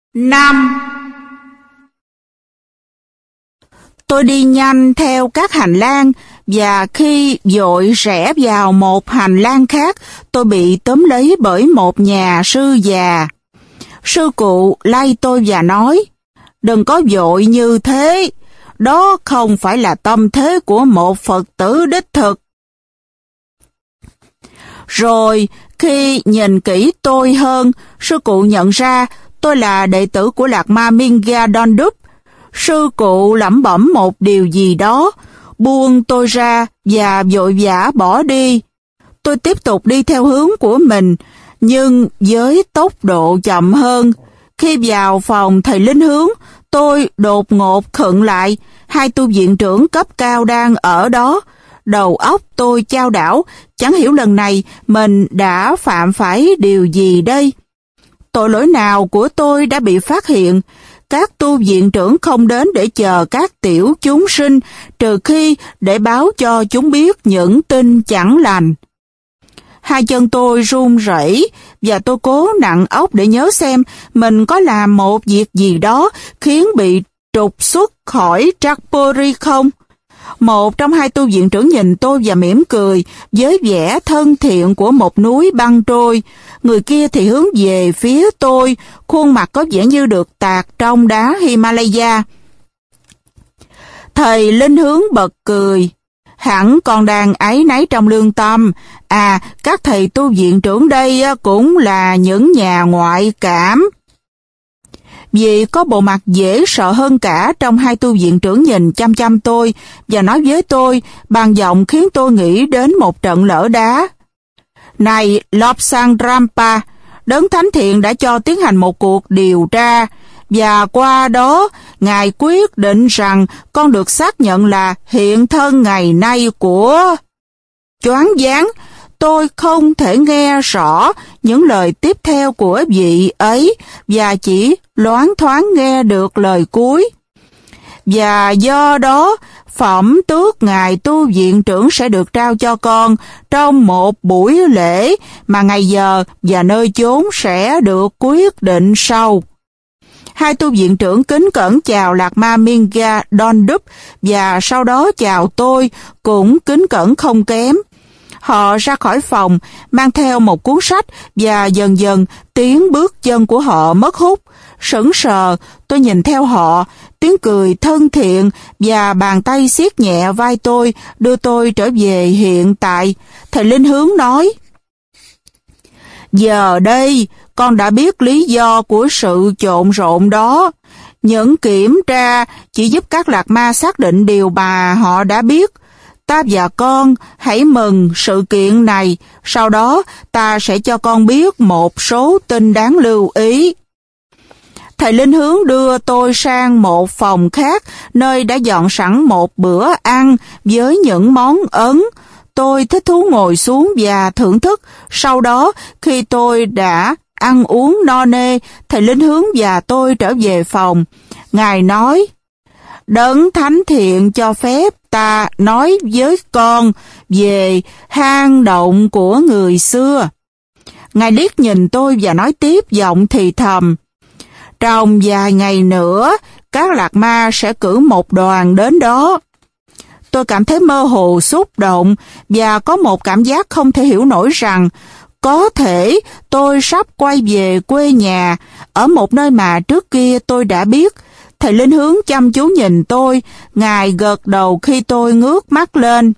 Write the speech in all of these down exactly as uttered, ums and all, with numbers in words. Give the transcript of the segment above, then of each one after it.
năm. Tôi đi nhanh theo các hành lang, và khi vội rẽ vào một hành lang khác, tôi bị tóm lấy bởi một nhà sư già. Sư cụ lay tôi và nói, đừng có vội như thế, đó không phải là tâm thế của một Phật tử đích thực. Rồi, khi nhìn kỹ tôi hơn, sư cụ nhận ra tôi là đệ tử của Lạc Ma Mingya Dondup. Sư cụ lẩm bẩm một điều gì đó, buông tôi ra và vội vã bỏ đi. Tôi tiếp tục đi theo hướng của mình, nhưng với tốc độ chậm hơn. Khi vào phòng thầy linh hướng, tôi đột ngột khựng lại, hai tu viện trưởng cấp cao đang ở đó. Đầu óc tôi chao đảo, chẳng hiểu lần này mình đã phạm phải điều gì đây. Tội lỗi nào của tôi đã bị phát hiện? Các tu viện trưởng không đến để chờ các tiểu chúng sinh, trừ khi để báo cho chúng biết những tin chẳng lành. Hai chân tôi run rẩy, và tôi cố nặng óc để nhớ xem mình có làm một việc gì đó khiến bị trục xuất khỏi Trapuri không. Một trong hai tu viện trưởng nhìn tôi và mỉm cười với vẻ thân thiện của một núi băng trôi. Người kia thì hướng về phía tôi, khuôn mặt có vẻ như được tạc trong đá Himalaya. Thầy linh hướng bật cười. Hẳn còn đang áy náy trong lương tâm. À, các thầy tu viện trưởng đây cũng là những nhà ngoại cảm. Vì có bộ mặt dễ sợ hơn cả trong hai tu viện trưởng nhìn chăm chăm tôi và nói với tôi bằng giọng khiến tôi nghĩ đến một trận lở đá. Này Lobsang Rampa, Đấng Thánh Thiện đã cho tiến hành một cuộc điều tra, và qua đó Ngài quyết định rằng con được xác nhận là hiện thân ngày nay của... Choáng váng, tôi không thể nghe rõ những lời tiếp theo của vị ấy và chỉ loáng thoáng nghe được lời cuối. Và do đó, phẩm tước Ngài tu viện trưởng sẽ được trao cho con trong một buổi lễ mà ngày giờ và nơi chốn sẽ được quyết định sau. Hai tu viện trưởng kính cẩn chào Lạc Ma Mingya Dondup và sau đó chào tôi cũng kính cẩn không kém. Họ ra khỏi phòng, mang theo một cuốn sách và dần dần tiếng bước chân của họ mất hút. Sững sờ, tôi nhìn theo họ, tiếng cười thân thiện và bàn tay siết nhẹ vai tôi, đưa tôi trở về hiện tại. Thầy linh hướng nói, giờ đây, con đã biết lý do của sự trộn rộn đó. Những kiểm tra chỉ giúp các lạc ma xác định điều mà họ đã biết. Ta và con hãy mừng sự kiện này, sau đó ta sẽ cho con biết một số tin đáng lưu ý. Thầy linh hướng đưa tôi sang một phòng khác, nơi đã dọn sẵn một bữa ăn với những món Ấn. Tôi thích thú ngồi xuống và thưởng thức. Sau đó, khi tôi đã ăn uống no nê, thầy linh hướng và tôi trở về phòng. Ngài nói, Đấng Thánh Thiện cho phép ta nói với con về hang động của người xưa. Ngài liếc nhìn tôi và nói tiếp giọng thì thầm, trong vài ngày nữa, các lạc ma sẽ cử một đoàn đến đó. Tôi cảm thấy mơ hồ xúc động và có một cảm giác không thể hiểu nổi rằng có thể tôi sắp quay về quê nhà ở một nơi mà trước kia tôi đã biết. Thầy linh hướng chăm chú nhìn tôi, Ngài gật đầu khi tôi ngước mắt lên.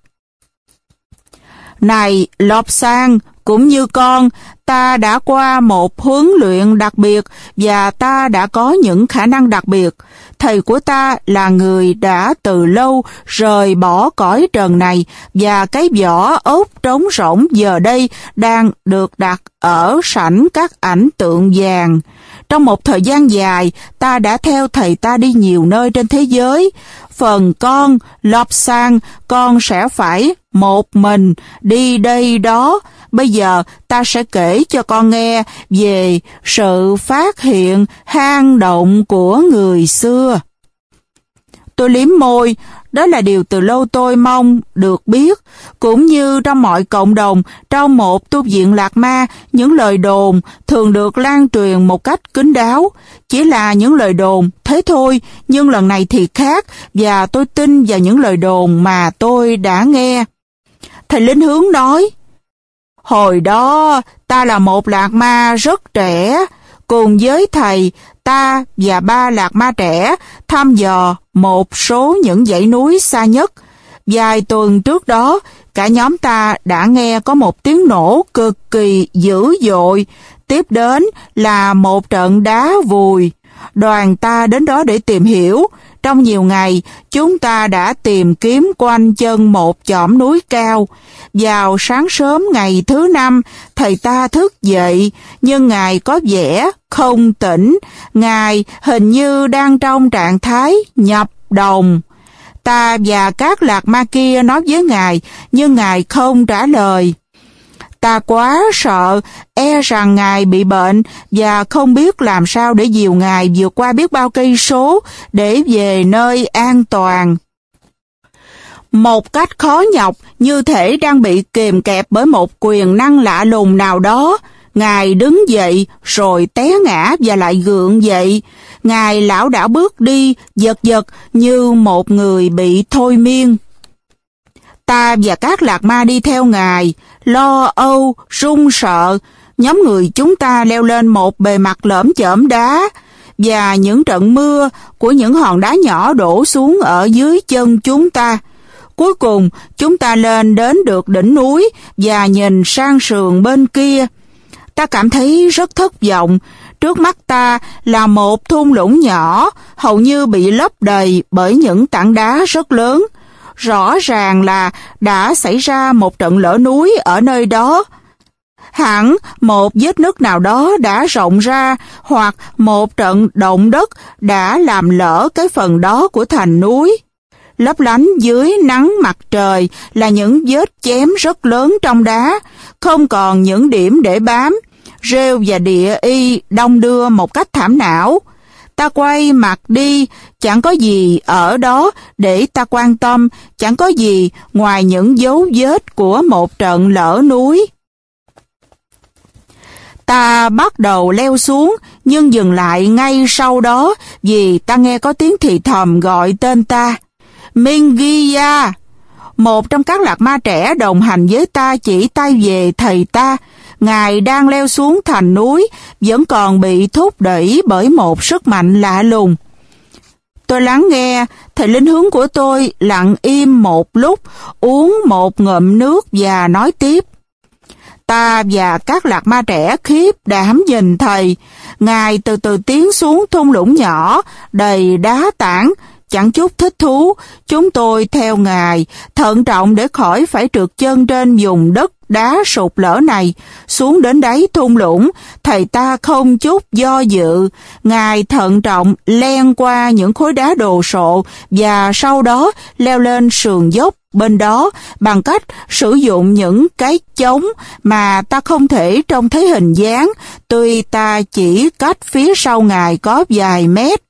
Này Lobsang, cũng như con, ta đã qua một huấn luyện đặc biệt và ta đã có những khả năng đặc biệt. Thầy của ta là người đã từ lâu rời bỏ cõi trần này và cái vỏ ốc trống rỗng giờ đây đang được đặt ở sảnh các ảnh tượng vàng. Trong một thời gian dài, ta đã theo thầy ta đi nhiều nơi trên thế giới. Phần con, Lobsang, con sẽ phải một mình đi đây đó. Bây giờ ta sẽ kể cho con nghe về sự phát hiện hang động của người xưa. Tôi liếm môi. Đó là điều từ lâu tôi mong được biết. Cũng như trong mọi cộng đồng, trong một tu viện Lạc Ma, những lời đồn thường được lan truyền một cách kín đáo. Chỉ là những lời đồn, thế thôi, nhưng lần này thì khác, và tôi tin vào những lời đồn mà tôi đã nghe. Thầy Linh Hướng nói, hồi đó ta là một Lạc Ma rất trẻ. Cùng với thầy, ta và ba Lạc Ma trẻ thăm dò một số những dãy núi xa nhất. Vài tuần trước đó, cả nhóm ta đã nghe có một tiếng nổ cực kỳ dữ dội. Tiếp đến là một trận đá vùi. Đoàn ta đến đó để tìm hiểu. Trong nhiều ngày, chúng ta đã tìm kiếm quanh chân một chỏm núi cao. Vào sáng sớm ngày thứ năm, thầy ta thức dậy, nhưng Ngài có vẻ không tỉnh. Ngài hình như đang trong trạng thái nhập đồng. Ta và các Lạc Ma kia nói với Ngài, nhưng Ngài không trả lời. Ta quá sợ, e rằng Ngài bị bệnh và không biết làm sao để dìu Ngài vượt qua biết bao cây số để về nơi an toàn. Một cách khó nhọc, như thể đang bị kìm kẹp bởi một quyền năng lạ lùng nào đó, Ngài đứng dậy rồi té ngã và lại gượng dậy. Ngài lảo đảo bước đi, giật giật như một người bị thôi miên. Ta và các Lạc Ma đi theo Ngài, lo âu, run sợ. Nhóm người chúng ta leo lên một bề mặt lởm chởm đá, và những trận mưa của những hòn đá nhỏ đổ xuống ở dưới chân chúng ta. Cuối cùng, chúng ta lên đến được đỉnh núi và nhìn sang sườn bên kia. Ta cảm thấy rất thất vọng. Trước mắt ta là một thung lũng nhỏ, hầu như bị lấp đầy bởi những tảng đá rất lớn. Rõ ràng là đã xảy ra một trận lở núi ở nơi đó. Hẳn một vết nứt nào đó đã rộng ra, hoặc một trận động đất đã làm lở cái phần đó của thành núi. Lấp lánh dưới nắng mặt trời là những vết chém rất lớn trong đá, không còn những điểm để bám. Rêu và địa y đong đưa một cách thảm não. Ta quay mặt đi, chẳng có gì ở đó để ta quan tâm, chẳng có gì ngoài những dấu vết của một trận lở núi. Ta bắt đầu leo xuống, nhưng dừng lại ngay sau đó vì ta nghe có tiếng thì thầm gọi tên ta. Mingiya! Một trong các Lạc Ma trẻ đồng hành với ta chỉ tay về thầy ta. Ngài đang leo xuống thành núi, vẫn còn bị thúc đẩy bởi một sức mạnh lạ lùng. Tôi lắng nghe, thầy Linh Hướng của tôi lặng im một lúc, uống một ngụm nước và nói tiếp. Ta và các Lạc Ma trẻ khiếp đảm nhìn thầy. Ngài từ từ tiến xuống thung lũng nhỏ, đầy đá tảng. Chẳng chút thích thú, chúng tôi theo Ngài, thận trọng để khỏi phải trượt chân trên vùng đất đá sụt lở này. Xuống đến đáy thung lũng, thầy ta không chút do dự. Ngài thận trọng len qua những khối đá đồ sộ và sau đó leo lên sườn dốc bên đó bằng cách sử dụng những cái chống mà ta không thể trông thấy hình dáng, tuy ta chỉ cách phía sau Ngài có vài mét.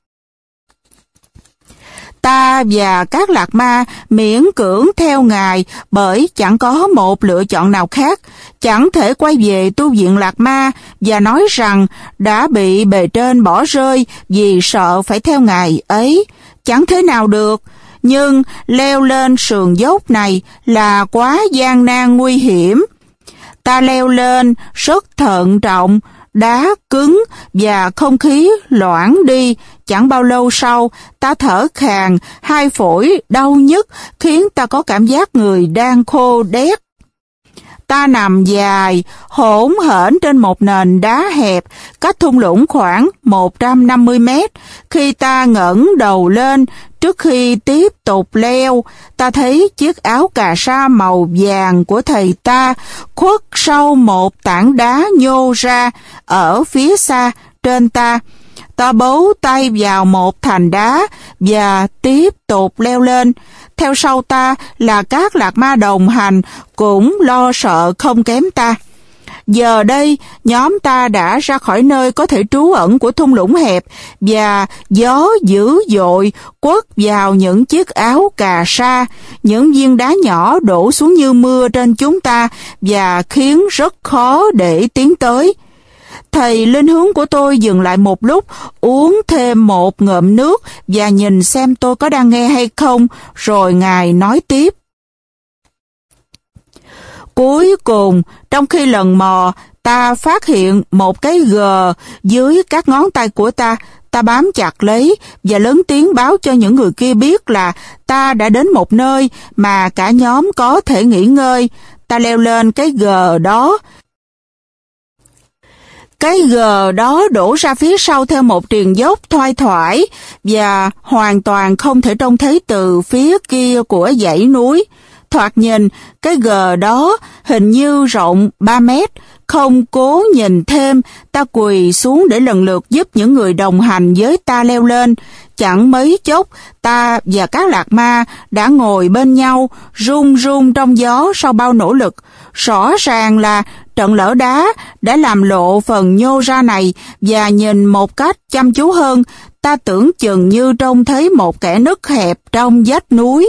Ta và các Lạc Ma miễn cưỡng theo Ngài bởi chẳng có một lựa chọn nào khác, chẳng thể quay về tu viện Lạc Ma và nói rằng đã bị bề trên bỏ rơi vì sợ phải theo Ngài ấy. Chẳng thế nào được, nhưng leo lên sườn dốc này là quá gian nan nguy hiểm. Ta leo lên rất thận trọng, đá cứng và không khí loãng đi. Chẳng bao lâu sau, ta thở khàn, hai phổi đau nhức khiến ta có cảm giác người đang khô đét. Ta nằm dài, hỗn hển trên một nền đá hẹp, cách thung lũng khoảng một trăm năm mươi mét. Khi ta ngẩng đầu lên, trước khi tiếp tục leo, ta thấy chiếc áo cà sa màu vàng của thầy ta khuất sau một tảng đá nhô ra ở phía xa trên ta. Ta bấu tay vào một thành đá và tiếp tục leo lên. Theo sau ta là các Lạc Ma đồng hành cũng lo sợ không kém ta. Giờ đây, nhóm ta đã ra khỏi nơi có thể trú ẩn của thung lũng hẹp và gió dữ dội quất vào những chiếc áo cà sa, những viên đá nhỏ đổ xuống như mưa trên chúng ta và khiến rất khó để tiến tới. Thầy linh hướng của tôi dừng lại một lúc, uống thêm một ngụm nước và nhìn xem tôi có đang nghe hay không, rồi Ngài nói tiếp. Cuối cùng, trong khi lần mò, ta phát hiện một cái gờ dưới các ngón tay của ta. Ta bám chặt lấy và lớn tiếng báo cho những người kia biết là ta đã đến một nơi mà cả nhóm có thể nghỉ ngơi. Ta leo lên cái gờ đó. Cái gờ đó đổ ra phía sau theo một triền dốc thoai thoải và hoàn toàn không thể trông thấy từ phía kia của dãy núi. Thoạt nhìn, cái gờ đó hình như rộng ba mét. Không cố nhìn thêm, ta quỳ xuống để lần lượt giúp những người đồng hành với ta leo lên. Chẳng mấy chốc, ta và các lạc ma đã ngồi bên nhau, run run trong gió sau bao nỗ lực. Rõ ràng là trận lở đá đã làm lộ phần nhô ra này, và nhìn một cách chăm chú hơn, ta tưởng chừng như trông thấy một kẽ nứt hẹp trong vách núi.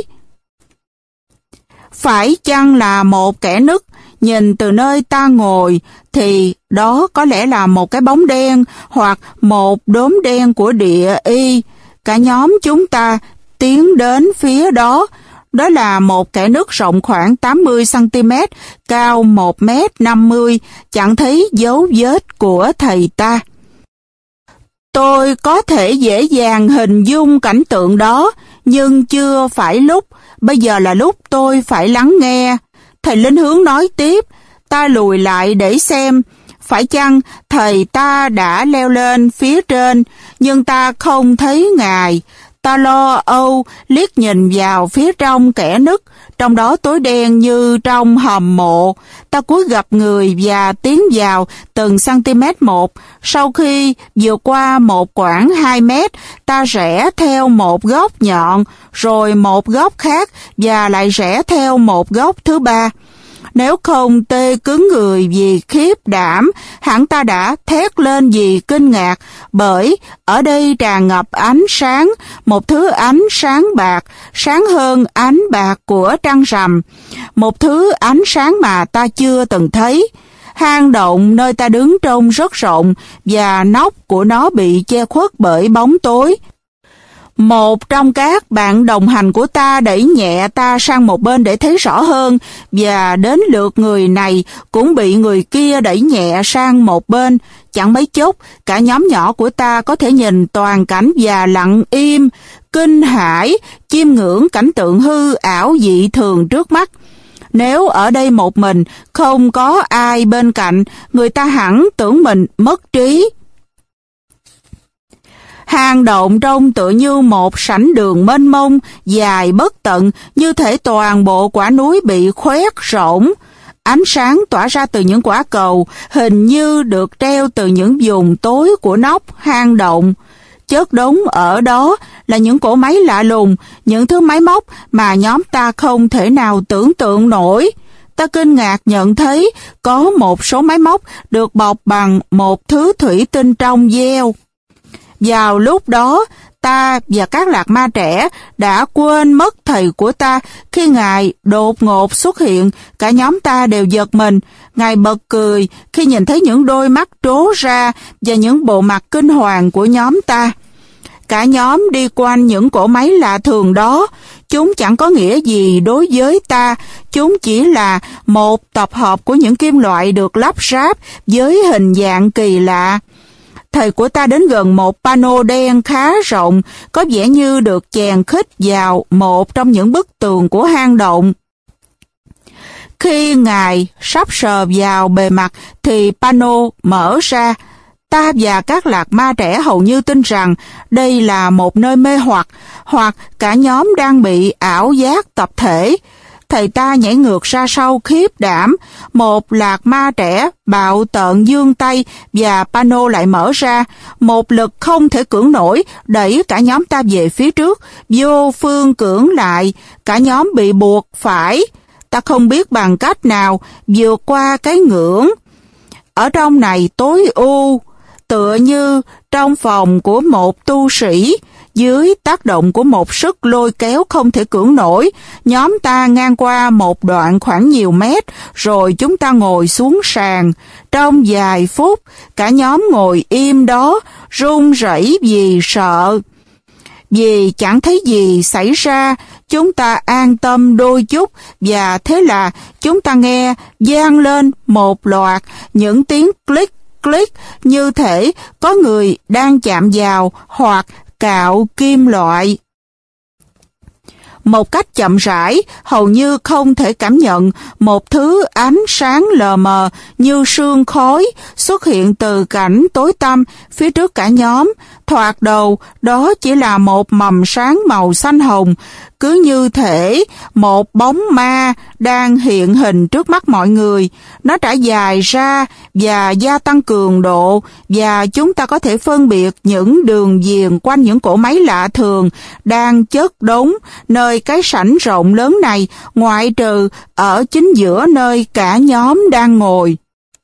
Phải chăng là một kẽ nứt? Nhìn từ nơi ta ngồi thì đó có lẽ là một cái bóng đen hoặc một đốm đen của địa y. Cả nhóm chúng ta tiến đến phía đó. Đó là một kẽ nứt rộng khoảng tám mươi xăng ti mét, cao một mét năm mươi, chẳng thấy dấu vết của thầy ta. Tôi có thể dễ dàng hình dung cảnh tượng đó, nhưng chưa phải lúc. Bây giờ là lúc tôi phải lắng nghe. Thầy linh hướng nói tiếp. Ta lùi lại để xem. Phải chăng thầy ta đã leo lên phía trên, nhưng ta không thấy Ngài. Ta lo âu liếc nhìn vào phía trong kẽ nứt, trong đó tối đen như trong hầm mộ. Ta cúi gập người và tiến vào từng cm một. Sau khi vượt qua một quãng hai mét, ta rẽ theo một góc nhọn, rồi một góc khác và lại rẽ theo một góc thứ ba. Nếu không tê cứng người vì khiếp đảm, hẳn ta đã thét lên vì kinh ngạc, bởi ở đây tràn ngập ánh sáng, một thứ ánh sáng bạc, sáng hơn ánh bạc của trăng rằm, một thứ ánh sáng mà ta chưa từng thấy. Hang động nơi ta đứng trông rất rộng và nóc của nó bị che khuất bởi bóng tối. Một trong các bạn đồng hành của ta đẩy nhẹ ta sang một bên để thấy rõ hơn, và đến lượt người này cũng bị người kia đẩy nhẹ sang một bên. Chẳng mấy chốc, cả nhóm nhỏ của ta có thể nhìn toàn cảnh và lặng im, kinh hãi, chiêm ngưỡng cảnh tượng hư ảo dị thường trước mắt. Nếu ở đây một mình, không có ai bên cạnh, người ta hẳn tưởng mình mất trí. Hang động trông tựa như một sảnh đường mênh mông, dài bất tận, như thể toàn bộ quả núi bị khoét rỗng. Ánh sáng tỏa ra từ những quả cầu, hình như được treo từ những vùng tối của nóc hang động. Chất đống ở đó là những cỗ máy lạ lùng, những thứ máy móc mà nhóm ta không thể nào tưởng tượng nổi. Ta kinh ngạc nhận thấy có một số máy móc được bọc bằng một thứ thủy tinh trong veo. Vào lúc đó, ta và các lạc ma trẻ đã quên mất thầy của ta. Khi Ngài đột ngột xuất hiện, cả nhóm ta đều giật mình. Ngài bật cười khi nhìn thấy những đôi mắt trố ra và những bộ mặt kinh hoàng của nhóm ta. Cả nhóm đi quanh những cỗ máy lạ thường đó. Chúng chẳng có nghĩa gì đối với ta. Chúng chỉ là một tập hợp của những kim loại được lắp ráp với hình dạng kỳ lạ. Thầy của ta đến gần một pano đen khá rộng, có vẻ như được chèn khít vào một trong những bức tường của hang động. Khi Ngài sắp sờ vào bề mặt thì pano mở ra. Ta và các lạc ma trẻ hầu như tin rằng đây là một nơi mê hoặc, hoặc cả nhóm đang bị ảo giác tập thể. Thầy ta nhảy ngược ra sau khiếp đảm. Một lạc ma trẻ bạo tợn giương tay và pano lại mở ra. Một lực không thể cưỡng nổi đẩy cả nhóm ta về phía trước, vô phương cưỡng lại. Cả nhóm bị buộc phải, ta không biết bằng cách nào, vượt qua cái ngưỡng. Ở trong này tối u, tựa như trong phòng của một tu sĩ. Dưới tác động của một sức lôi kéo không thể cưỡng nổi, nhóm ta ngang qua một đoạn khoảng nhiều mét, rồi chúng ta ngồi xuống sàn. Trong vài phút, cả nhóm ngồi im đó, run rẩy vì sợ. Vì chẳng thấy gì xảy ra, chúng ta an tâm đôi chút, và thế là chúng ta nghe vang lên một loạt những tiếng click click như thể có người đang chạm vào hoặc cạo kim loại. Một cách chậm rãi, hầu như không thể cảm nhận, một thứ ánh sáng lờ mờ như sương khói xuất hiện từ cảnh tối tăm phía trước cả nhóm. Thoạt đầu, đó chỉ là một mầm sáng màu xanh hồng, cứ như thể một bóng ma đang hiện hình trước mắt mọi người. Nó trải dài ra và gia tăng cường độ, và chúng ta có thể phân biệt những đường viền quanh những cỗ máy lạ thường đang chất đống nơi cái sảnh rộng lớn này, ngoại trừ ở chính giữa nơi cả nhóm đang ngồi.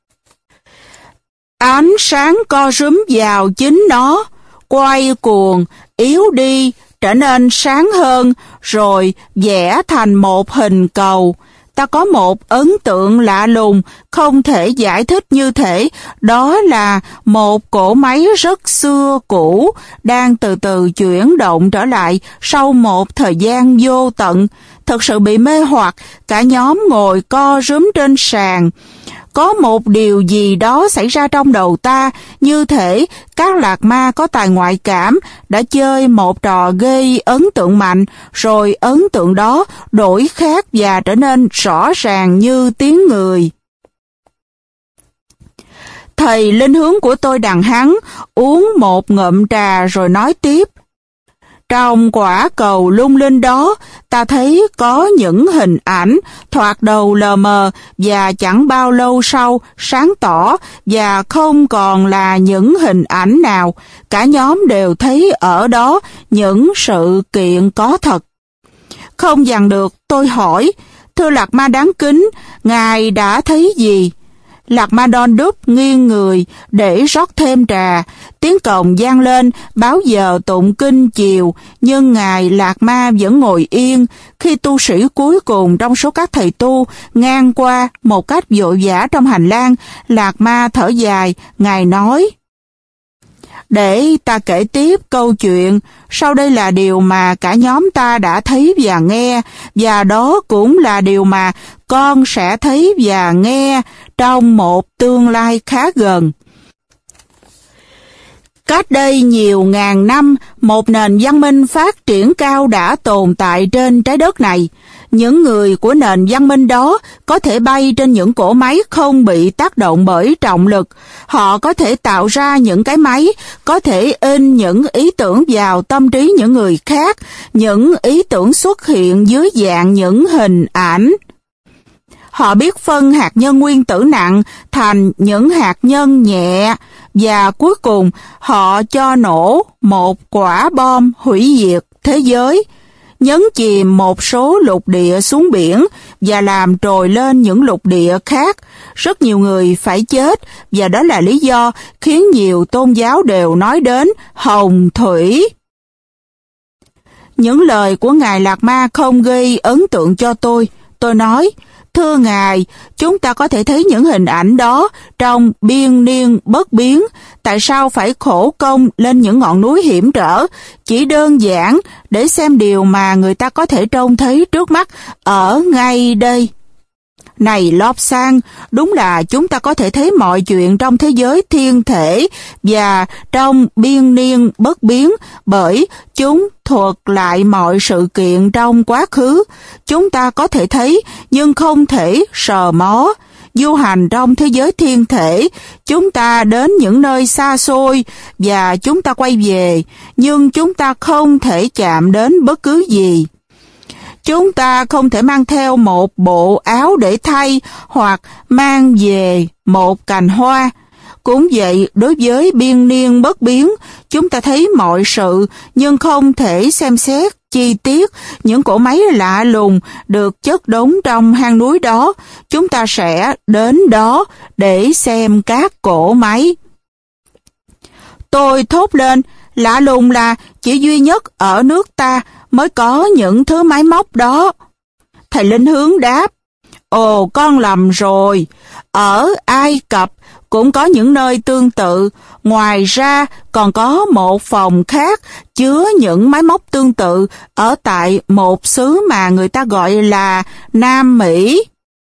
Ánh sáng co rúm vào chính nó, quay cuồng, yếu đi, trở nên sáng hơn, rồi vẽ thành một hình cầu. Ta có một ấn tượng lạ lùng, không thể giải thích như thể đó là một cỗ máy rất xưa cũ, đang từ từ chuyển động trở lại sau một thời gian vô tận. Thật sự bị mê hoặc, cả nhóm ngồi co rúm trên sàn. Có một điều gì đó xảy ra trong đầu ta, như thể các lạc ma có tài ngoại cảm đã chơi một trò gây ấn tượng mạnh, rồi ấn tượng đó đổi khác và trở nên rõ ràng như tiếng người. Thầy linh hướng của tôi đằng hắn uống một ngụm trà rồi nói tiếp. Trong quả cầu lung linh đó, ta thấy có những hình ảnh thoạt đầu lờ mờ và chẳng bao lâu sau sáng tỏ và không còn là những hình ảnh nào. Cả nhóm đều thấy ở đó những sự kiện có thật. Không dằn được, tôi hỏi, thưa Lạc Ma đáng kính, ngài đã thấy gì? Lạc Ma Đôn Đúc nghiêng người để rót thêm trà. Tiếng cồng vang lên báo giờ tụng kinh chiều, nhưng ngài Lạc Ma vẫn ngồi yên. Khi tu sĩ cuối cùng trong số các thầy tu ngang qua một cách vội vã trong hành lang, Lạc Ma thở dài, ngài nói: Để ta kể tiếp câu chuyện. Sau đây là điều mà cả nhóm ta đã thấy và nghe, và đó cũng là điều mà con sẽ thấy và nghe trong một tương lai khá gần. Cách đây nhiều ngàn năm, một nền văn minh phát triển cao đã tồn tại trên trái đất này. Những người của nền văn minh đó có thể bay trên những cỗ máy không bị tác động bởi trọng lực. Họ có thể tạo ra những cái máy, có thể in những ý tưởng vào tâm trí những người khác. Những ý tưởng xuất hiện dưới dạng những hình ảnh. Họ biết phân hạt nhân nguyên tử nặng thành những hạt nhân nhẹ, và cuối cùng họ cho nổ một quả bom hủy diệt thế giới, nhấn chìm một số lục địa xuống biển và làm trồi lên những lục địa khác. Rất nhiều người phải chết, và đó là lý do khiến nhiều tôn giáo đều nói đến hồng thủy. Những lời của ngài Lạc Ma không gây ấn tượng cho tôi. Tôi nói, thưa ngài, chúng ta có thể thấy những hình ảnh đó trong biên niên bất biến. Tại sao phải khổ công lên những ngọn núi hiểm trở, chỉ đơn giản để xem điều mà người ta có thể trông thấy trước mắt ở ngay đây? Này Lobsang, đúng là chúng ta có thể thấy mọi chuyện trong thế giới thiên thể và trong biên niên bất biến, bởi chúng thuật lại mọi sự kiện trong quá khứ. Chúng ta có thể thấy nhưng không thể sờ mó. Du hành trong thế giới thiên thể, chúng ta đến những nơi xa xôi và chúng ta quay về, nhưng chúng ta không thể chạm đến bất cứ gì. Chúng ta không thể mang theo một bộ áo để thay hoặc mang về một cành hoa. Cũng vậy, đối với biên niên bất biến, chúng ta thấy mọi sự nhưng không thể xem xét chi tiết những cỗ máy lạ lùng được chất đống trong hang núi đó. Chúng ta sẽ đến đó để xem các cỗ máy. Tôi thốt lên, lạ lùng là chỉ duy nhất ở nước ta mới có những thứ máy móc đó. Thầy Linh Hướng đáp, ồ, con lầm rồi. Ở Ai Cập cũng có những nơi tương tự. Ngoài ra còn có một phòng khác chứa những máy móc tương tự ở tại một xứ mà người ta gọi là Nam Mỹ.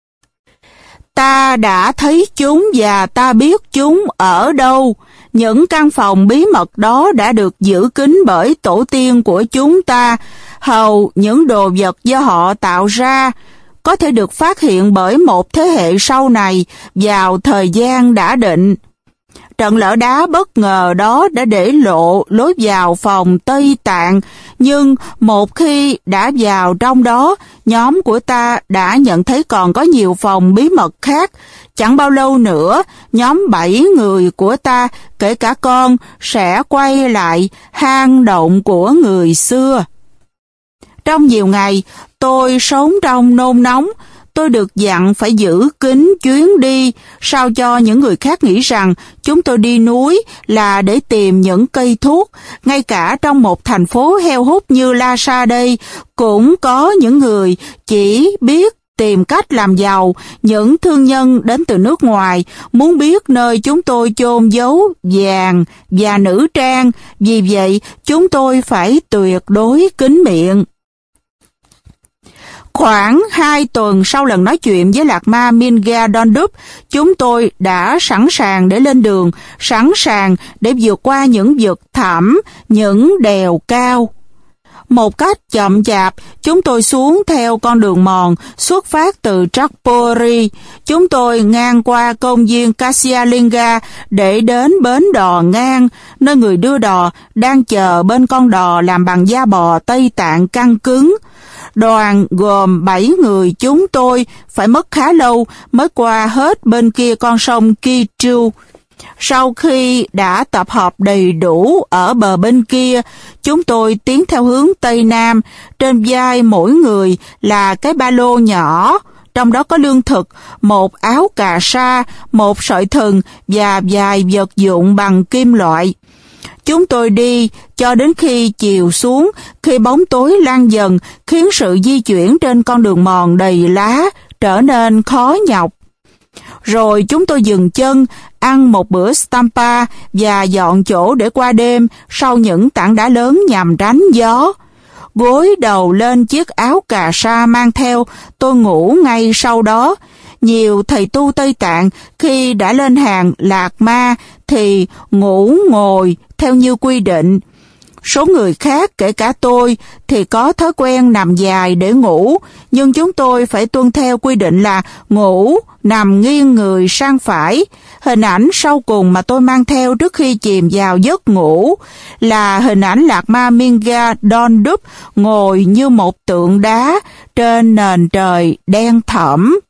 Ta đã thấy chúng và ta biết chúng ở đâu. Những căn phòng bí mật đó đã được giữ kín bởi tổ tiên của chúng ta. Hầu những đồ vật do họ tạo ra có thể được phát hiện bởi một thế hệ sau này vào thời gian đã định. Trận lở đá bất ngờ đó đã để lộ lối vào phòng Tây Tạng, nhưng một khi đã vào trong đó, nhóm của ta đã nhận thấy còn có nhiều phòng bí mật khác. Chẳng bao lâu nữa, nhóm bảy người của ta, kể cả con, sẽ quay lại hang động của người xưa. Trong nhiều ngày, tôi sống trong nôn nóng. Tôi được dặn phải giữ kín chuyến đi, sao cho những người khác nghĩ rằng chúng tôi đi núi là để tìm những cây thuốc. Ngay cả trong một thành phố heo hút như Lhasa đây, cũng có những người chỉ biết tìm cách làm giàu. Những thương nhân đến từ nước ngoài muốn biết nơi chúng tôi chôn giấu vàng và nữ trang, vì vậy chúng tôi phải tuyệt đối kín miệng. Khoảng hai tuần sau lần nói chuyện với Lạc Ma Minga Dondup, chúng tôi đã sẵn sàng để lên đường, sẵn sàng để vượt qua những vực thẳm, những đèo cao. Một cách chậm chạp, chúng tôi xuống theo con đường mòn xuất phát từ Trapuri. Chúng tôi ngang qua công viên Kasialinga để đến bến đò ngang, nơi người đưa đò đang chờ bên con đò làm bằng da bò Tây Tạng căng cứng. Đoàn gồm bảy người chúng tôi phải mất khá lâu mới qua hết bên kia con sông Kichu. Sau khi đã tập hợp đầy đủ ở bờ bên kia, chúng tôi tiến theo hướng Tây Nam. Trên vai mỗi người là cái ba lô nhỏ, trong đó có lương thực, một áo cà sa, một sợi thừng và vài vật dụng bằng kim loại. Chúng tôi đi cho đến khi chiều xuống, khi bóng tối lan dần, khiến sự di chuyển trên con đường mòn đầy lá trở nên khó nhọc. Rồi chúng tôi dừng chân, ăn một bữa stampa và dọn chỗ để qua đêm sau những tảng đá lớn nhằm tránh gió. Gối đầu lên chiếc áo cà sa mang theo, tôi ngủ ngay sau đó. Nhiều thầy tu Tây Tạng khi đã lên hàng Lạc Ma thì ngủ ngồi theo như quy định. Số người khác, kể cả tôi, thì có thói quen nằm dài để ngủ, nhưng chúng tôi phải tuân theo quy định là ngủ, nằm nghiêng người sang phải. Hình ảnh sau cùng mà tôi mang theo trước khi chìm vào giấc ngủ là hình ảnh Lạc Ma Minga Dondup ngồi như một tượng đá trên nền trời đen thẫm.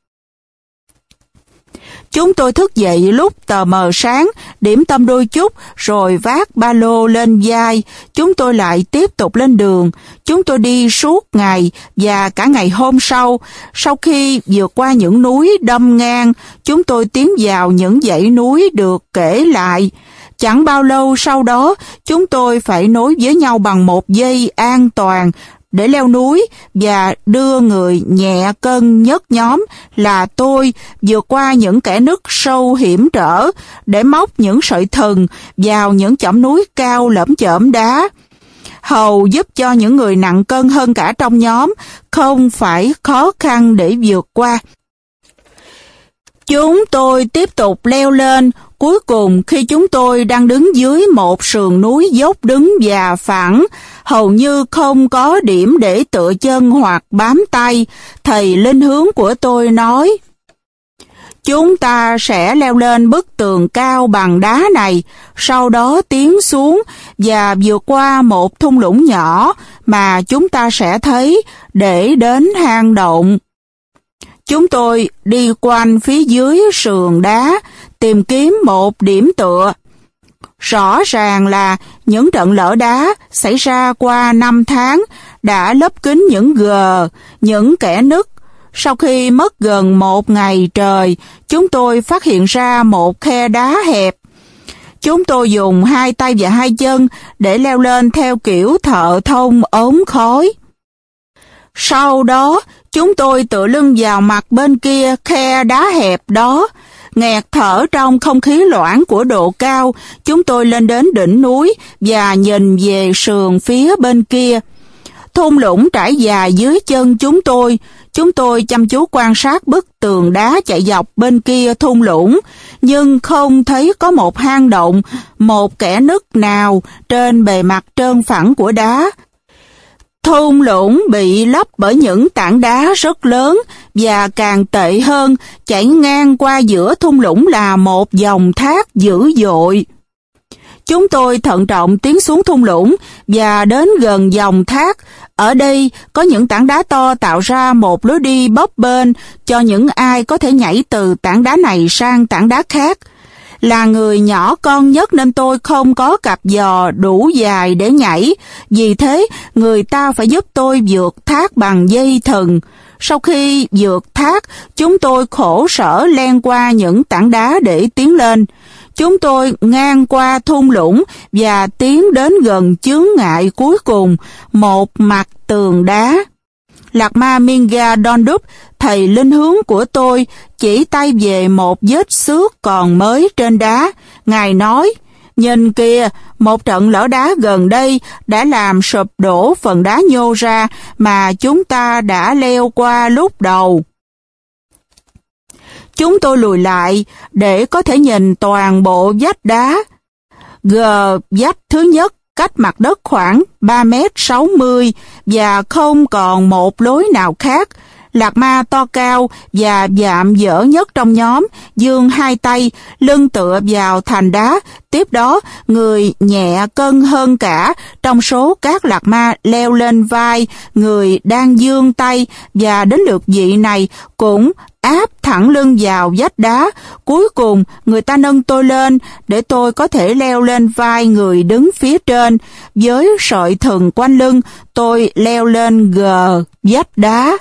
Chúng tôi thức dậy lúc tờ mờ sáng, điểm tâm đôi chút, rồi vác ba lô lên vai. Chúng tôi lại tiếp tục lên đường. Chúng tôi đi suốt ngày và cả ngày hôm sau. Sau khi vượt qua những núi đâm ngang, chúng tôi tiến vào những dãy núi được kể lại. Chẳng bao lâu sau đó, chúng tôi phải nối với nhau bằng một dây an toàn để leo núi và đưa người nhẹ cân nhất nhóm là tôi vượt qua những kẽ nứt sâu hiểm trở để móc những sợi thừng vào những chỏm núi cao lởm chởm đá. Hầu giúp cho những người nặng cân hơn cả trong nhóm không phải khó khăn để vượt qua. Chúng tôi tiếp tục leo lên. Cuối cùng, khi chúng tôi đang đứng dưới một sườn núi dốc đứng và phẳng, hầu như không có điểm để tựa chân hoặc bám tay, thầy Linh Hướng của tôi nói: chúng ta sẽ leo lên bức tường cao bằng đá này, sau đó tiến xuống và vượt qua một thung lũng nhỏ mà chúng ta sẽ thấy để đến hang động. Chúng tôi đi quanh phía dưới sườn đá, tìm kiếm một điểm tựa. Rõ ràng là những trận lở đá xảy ra qua năm tháng đã lấp kín những gờ, những kẽ nứt. Sau khi mất gần một ngày trời, chúng tôi phát hiện ra một khe đá hẹp. Chúng tôi dùng hai tay và hai chân để leo lên theo kiểu thợ thông ống khói. Sau đó, chúng tôi tựa lưng vào mặt bên kia khe đá hẹp đó. Nghẹt thở trong không khí loãng của độ cao, chúng tôi lên đến đỉnh núi và nhìn về sườn phía bên kia. Thung lũng trải dài dưới chân chúng tôi. Chúng tôi chăm chú quan sát bức tường đá chạy dọc bên kia thung lũng, nhưng không thấy có một hang động, một kẽ nứt nào trên bề mặt trơn phẳng của đá. Thung lũng bị lấp bởi những tảng đá rất lớn, và càng tệ hơn, chảy ngang qua giữa thung lũng là một dòng thác dữ dội. Chúng tôi thận trọng tiến xuống thung lũng và đến gần dòng thác. Ở đây có những tảng đá to tạo ra một lối đi bấp bênh cho những ai có thể nhảy từ tảng đá này sang tảng đá khác. Là người nhỏ con nhất nên tôi không có cặp giò đủ dài để nhảy, vì thế người ta phải giúp tôi vượt thác bằng dây thừng. Sau khi vượt thác, chúng tôi khổ sở len qua những tảng đá để tiến lên. Chúng tôi ngang qua thung lũng và tiến đến gần chướng ngại cuối cùng, một mặt tường đá. Lạc Ma Minga Dondup, thầy linh hướng của tôi, chỉ tay về một vết xước còn mới trên đá. Ngài nói, nhìn kìa, một trận lở đá gần đây đã làm sụp đổ phần đá nhô ra mà chúng ta đã leo qua lúc đầu. Chúng tôi lùi lại để có thể nhìn toàn bộ vách đá. Gờ vách thứ nhất cách mặt đất khoảng ba mét sáu mươi và không còn một lối nào khác. Lạc Ma to cao và dạm dở nhất trong nhóm, giương hai tay, lưng tựa vào thành đá. Tiếp đó, người nhẹ cân hơn cả trong số các lạc ma leo lên vai người đang giương tay, và đến lượt vị này cũng áp thẳng lưng vào vách đá. Cuối cùng, người ta nâng tôi lên để tôi có thể leo lên vai người đứng phía trên. Với sợi thừng quanh lưng, tôi leo lên gờ vách đá.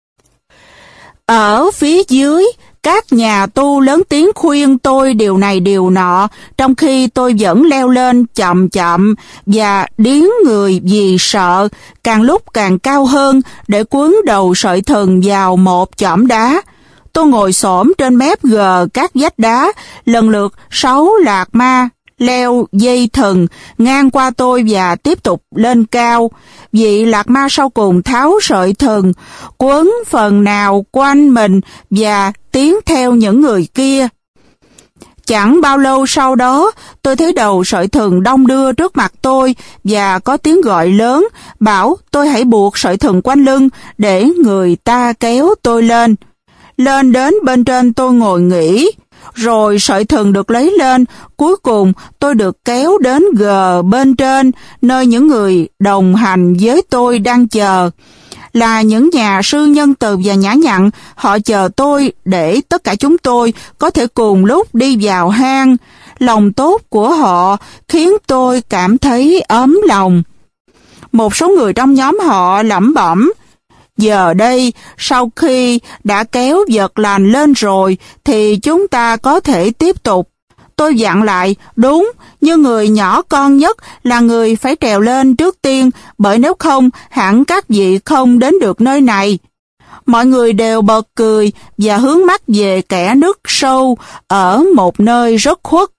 Ở phía dưới, các nhà tu lớn tiếng khuyên tôi điều này điều nọ, trong khi tôi vẫn leo lên chậm chậm và điếng người vì sợ, càng lúc càng cao hơn để quấn đầu sợi thừng vào một chõm đá. Tôi ngồi xổm trên mép gờ các vách đá, lần lượt sáu lạc ma leo dây thừng ngang qua tôi và tiếp tục lên cao. Vị lạc ma sau cùng tháo sợi thừng, quấn phần nào quanh mình và tiến theo những người kia. Chẳng bao lâu sau đó, tôi thấy đầu sợi thừng đong đưa trước mặt tôi và có tiếng gọi lớn, bảo tôi hãy buộc sợi thừng quanh lưng để người ta kéo tôi lên. Lên đến bên trên tôi ngồi nghỉ, rồi sợi thừng được lấy lên. Cuối cùng tôi được kéo đến gờ bên trên, nơi những người đồng hành với tôi đang chờ. Là những nhà sư nhân từ và nhã nhặn, họ chờ tôi để tất cả chúng tôi có thể cùng lúc đi vào hang. Lòng tốt của họ khiến tôi cảm thấy ấm lòng. Một số người trong nhóm họ lẩm bẩm, giờ đây, sau khi đã kéo vật lành lên rồi, thì chúng ta có thể tiếp tục. Tôi dặn lại, đúng, như người nhỏ con nhất là người phải trèo lên trước tiên, bởi nếu không, hẳn các vị không đến được nơi này. Mọi người đều bật cười và hướng mắt về kẽ nứt sâu ở một nơi rất khuất.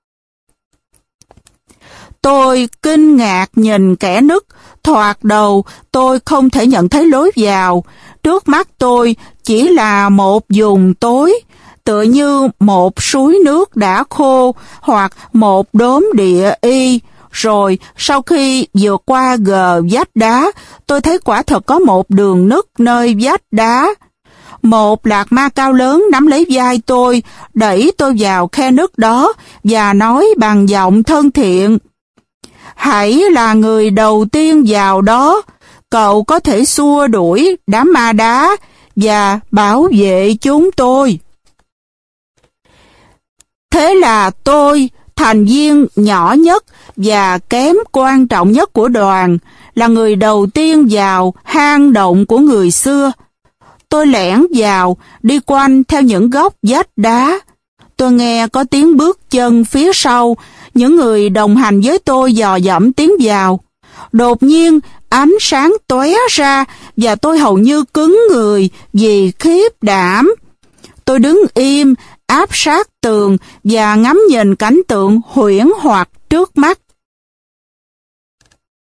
Tôi kinh ngạc nhìn kẽ nứt. Thoạt đầu, tôi không thể nhận thấy lối vào. Trước mắt tôi chỉ là một vùng tối, tựa như một suối nước đã khô hoặc một đốm địa y. Rồi, sau khi vượt qua gờ vách đá, tôi thấy quả thật có một đường nứt nơi vách đá. Một lạc ma cao lớn nắm lấy vai tôi, đẩy tôi vào khe nứt đó và nói bằng giọng thân thiện, hãy là người đầu tiên vào đó, cậu có thể xua đuổi đám ma đá và bảo vệ chúng tôi. Thế là tôi thành viên nhỏ nhất và kém quan trọng nhất của đoàn, là người đầu tiên vào hang động của người xưa. Tôi lẻn vào, đi quanh theo những góc vách đá. Tôi nghe có tiếng bước chân phía sau, những người đồng hành với tôi dò dẫm tiến vào. Đột nhiên, ánh sáng tóe ra và tôi hầu như cứng người vì khiếp đảm. Tôi đứng im, áp sát tường và ngắm nhìn cảnh tượng huyễn hoặc trước mắt.